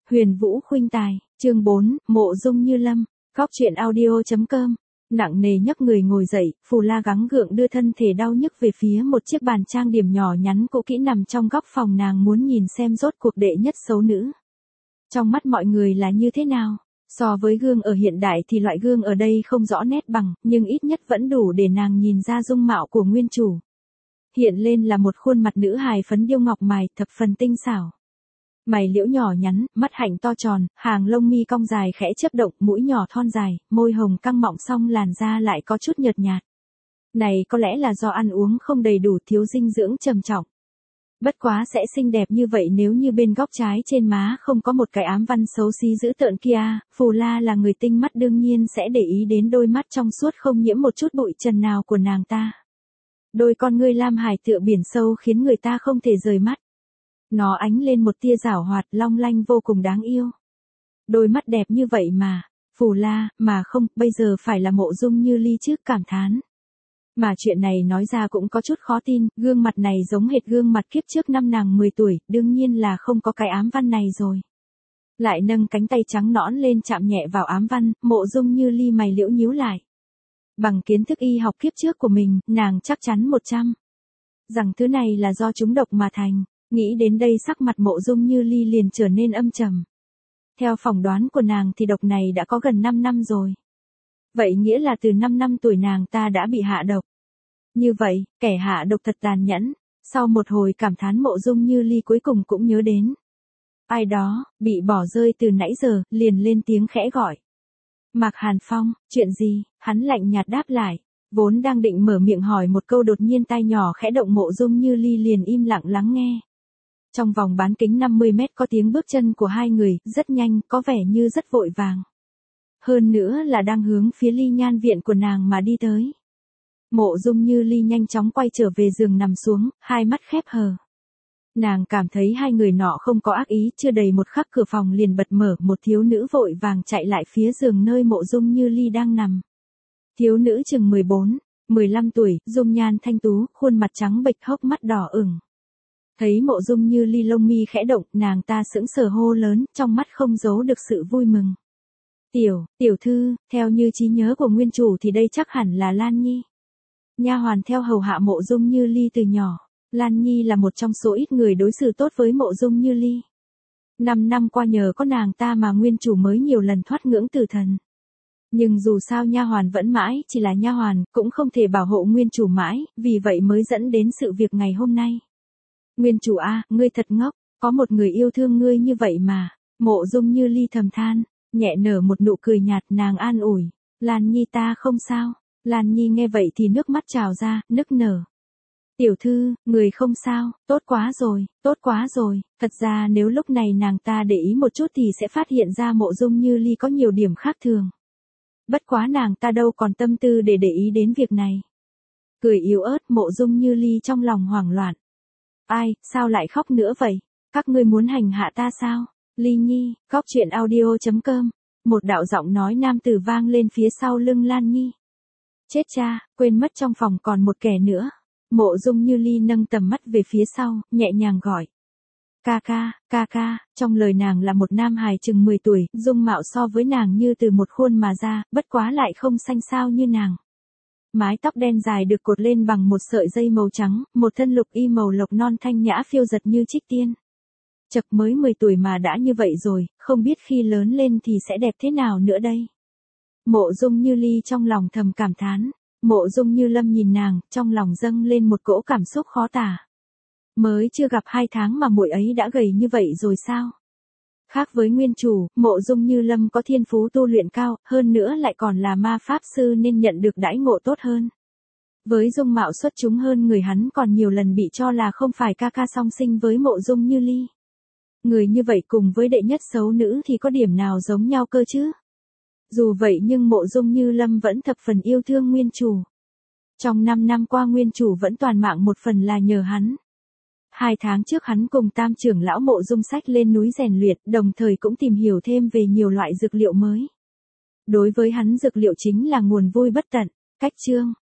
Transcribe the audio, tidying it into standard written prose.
Huyền Vũ Khuynh Tài, chương 4, Mộ Dung Như Lâm, Góc truyện audio.com. Nặng nề nhấc người ngồi dậy, Phù La gắng gượng đưa thân thể đau nhức về phía một chiếc bàn trang điểm nhỏ nhắn cũ kỹ nằm trong góc phòng, nàng muốn nhìn xem rốt cuộc đệ nhất xấu nữ trong mắt mọi người là như thế nào. So với gương ở hiện đại thì loại gương ở đây không rõ nét bằng, nhưng ít nhất vẫn đủ để nàng nhìn ra dung mạo của nguyên chủ. Hiện lên là một khuôn mặt nữ hài phấn điêu ngọc mài, thập phần tinh xảo. Mày liễu nhỏ nhắn, mắt hạnh to tròn, hàng lông mi cong dài khẽ chớp động, mũi nhỏ thon dài, môi hồng căng mọng, song làn da lại có chút nhợt nhạt. Này có lẽ là do ăn uống không đầy đủ, thiếu dinh dưỡng trầm trọng. Bất quá sẽ xinh đẹp như vậy nếu như bên góc trái trên má không có một cái ám văn xấu xí dữ tợn kia. Phù La là người tinh mắt, đương nhiên sẽ để ý đến đôi mắt trong suốt không nhiễm một chút bụi trần nào của nàng ta. Đôi con ngươi lam hải tựa biển sâu khiến người ta không thể rời mắt. Nó ánh lên một tia giảo hoạt, long lanh vô cùng đáng yêu. Đôi mắt đẹp như vậy mà, Phù La, mà không, bây giờ phải là Mộ Dung Như Ly chứ, cảm thán. Mà chuyện này nói ra cũng có chút khó tin, gương mặt này giống hệt gương mặt kiếp trước năm nàng 10 tuổi, đương nhiên là không có cái ám văn này rồi. Lại nâng cánh tay trắng nõn lên chạm nhẹ vào ám văn, Mộ Dung Như Ly mày liễu nhíu lại. Bằng kiến thức y học kiếp trước của mình, nàng chắc chắn 100 rằng thứ này là do trúng độc mà thành. Nghĩ đến đây sắc mặt Mộ Dung Như Ly liền trở nên âm trầm. Theo phỏng đoán của nàng thì độc này đã có gần 5 năm rồi. Vậy nghĩa là từ 5 năm tuổi nàng ta đã bị hạ độc. Như vậy, kẻ hạ độc thật tàn nhẫn. Sau một hồi cảm thán, Mộ Dung Như Ly cuối cùng cũng nhớ đến ai đó, bị bỏ rơi từ nãy giờ, liền lên tiếng khẽ gọi. Mạc Hàn Phong, chuyện gì? Hắn lạnh nhạt đáp lại. Vốn đang định mở miệng hỏi một câu, đột nhiên tai nhỏ khẽ động, Mộ Dung Như Ly liền im lặng lắng nghe. Trong vòng bán kính 50 mét có tiếng bước chân của hai người, rất nhanh, có vẻ như rất vội vàng. Hơn nữa là đang hướng phía Ly Nhan viện của nàng mà đi tới. Mộ Dung Như Ly nhanh chóng quay trở về giường nằm xuống, hai mắt khép hờ. Nàng cảm thấy hai người nọ không có ác ý, chưa đầy một khắc cửa phòng liền bật mở, một thiếu nữ vội vàng chạy lại phía giường nơi Mộ Dung Như Ly đang nằm. Thiếu nữ chừng 14, 15 tuổi, dung nhan thanh tú, khuôn mặt trắng bệch, hốc mắt đỏ ửng. Thấy Mộ Dung Như Ly lông mi khẽ động, nàng ta sững sờ hô lớn, trong mắt không giấu được sự vui mừng. Tiểu thư, theo như trí nhớ của nguyên chủ thì đây chắc hẳn là Lan Nhi. Nha hoàn theo hầu hạ Mộ Dung Như Ly từ nhỏ. Lan Nhi là một trong số ít người đối xử tốt với Mộ Dung Như Ly. 5 năm qua nhờ có nàng ta mà nguyên chủ mới nhiều lần thoát ngưỡng tử thần. Nhưng dù sao nha hoàn vẫn mãi chỉ là nha hoàn, cũng không thể bảo hộ nguyên chủ mãi, vì vậy mới dẫn đến sự việc ngày hôm nay. Nguyên chủ a, ngươi thật ngốc, có một người yêu thương ngươi như vậy mà. Mộ Dung Như Ly thầm than, nhẹ nở một nụ cười nhạt, nàng an ủi. Lan Nhi ta không sao. Lan Nhi nghe vậy thì nước mắt trào ra, nức nở. Tiểu thư, người không sao, tốt quá rồi. Thật ra nếu lúc này nàng ta để ý một chút thì sẽ phát hiện ra Mộ Dung Như Ly có nhiều điểm khác thường. Bất quá nàng ta đâu còn tâm tư để ý đến việc này. Cười yếu ớt, Mộ Dung Như Ly trong lòng hoảng loạn. Ai, sao lại khóc nữa vậy? Các ngươi muốn hành hạ ta sao? Ly Nhi, Góc truyện audio.com. Một đạo giọng nói nam tử vang lên phía sau lưng Lan Nhi. Chết cha, quên mất trong phòng còn một kẻ nữa. Mộ Dung Như Ly nâng tầm mắt về phía sau, nhẹ nhàng gọi. Ca ca, trong lời nàng là một nam hài chừng 10 tuổi, dung mạo so với nàng như từ một khuôn mà ra, bất quá lại không xanh xao như nàng. Mái tóc đen dài được cột lên bằng một sợi dây màu trắng, một thân lục y màu lộc non thanh nhã phiêu giật như trích tiên. Chậc mới 10 tuổi mà đã như vậy rồi, không biết khi lớn lên thì sẽ đẹp thế nào nữa đây. Mộ Dung Như Ly trong lòng thầm cảm thán. Mộ Dung Như Lâm nhìn nàng, trong lòng dâng lên một cỗ cảm xúc khó tả. Mới chưa gặp 2 tháng mà muội ấy đã gầy như vậy rồi sao? Khác với nguyên chủ, Mộ Dung Như Lâm có thiên phú tu luyện cao, hơn nữa lại còn là ma pháp sư nên nhận được đãi ngộ tốt hơn. Với dung mạo xuất chúng hơn người, hắn còn nhiều lần bị cho là không phải ca song sinh với Mộ Dung Như Ly. Người như vậy cùng với đệ nhất xấu nữ thì có điểm nào giống nhau cơ chứ? Dù vậy nhưng Mộ Dung Như Lâm vẫn thập phần yêu thương nguyên chủ. Trong 5 năm qua nguyên chủ vẫn toàn mạng một phần là nhờ hắn. 2 tháng trước hắn cùng Tam trưởng lão Mộ Dung Sách lên núi rèn luyện, đồng thời cũng tìm hiểu thêm về nhiều loại dược liệu mới. Đối với hắn dược liệu chính là nguồn vui bất tận. Cách chương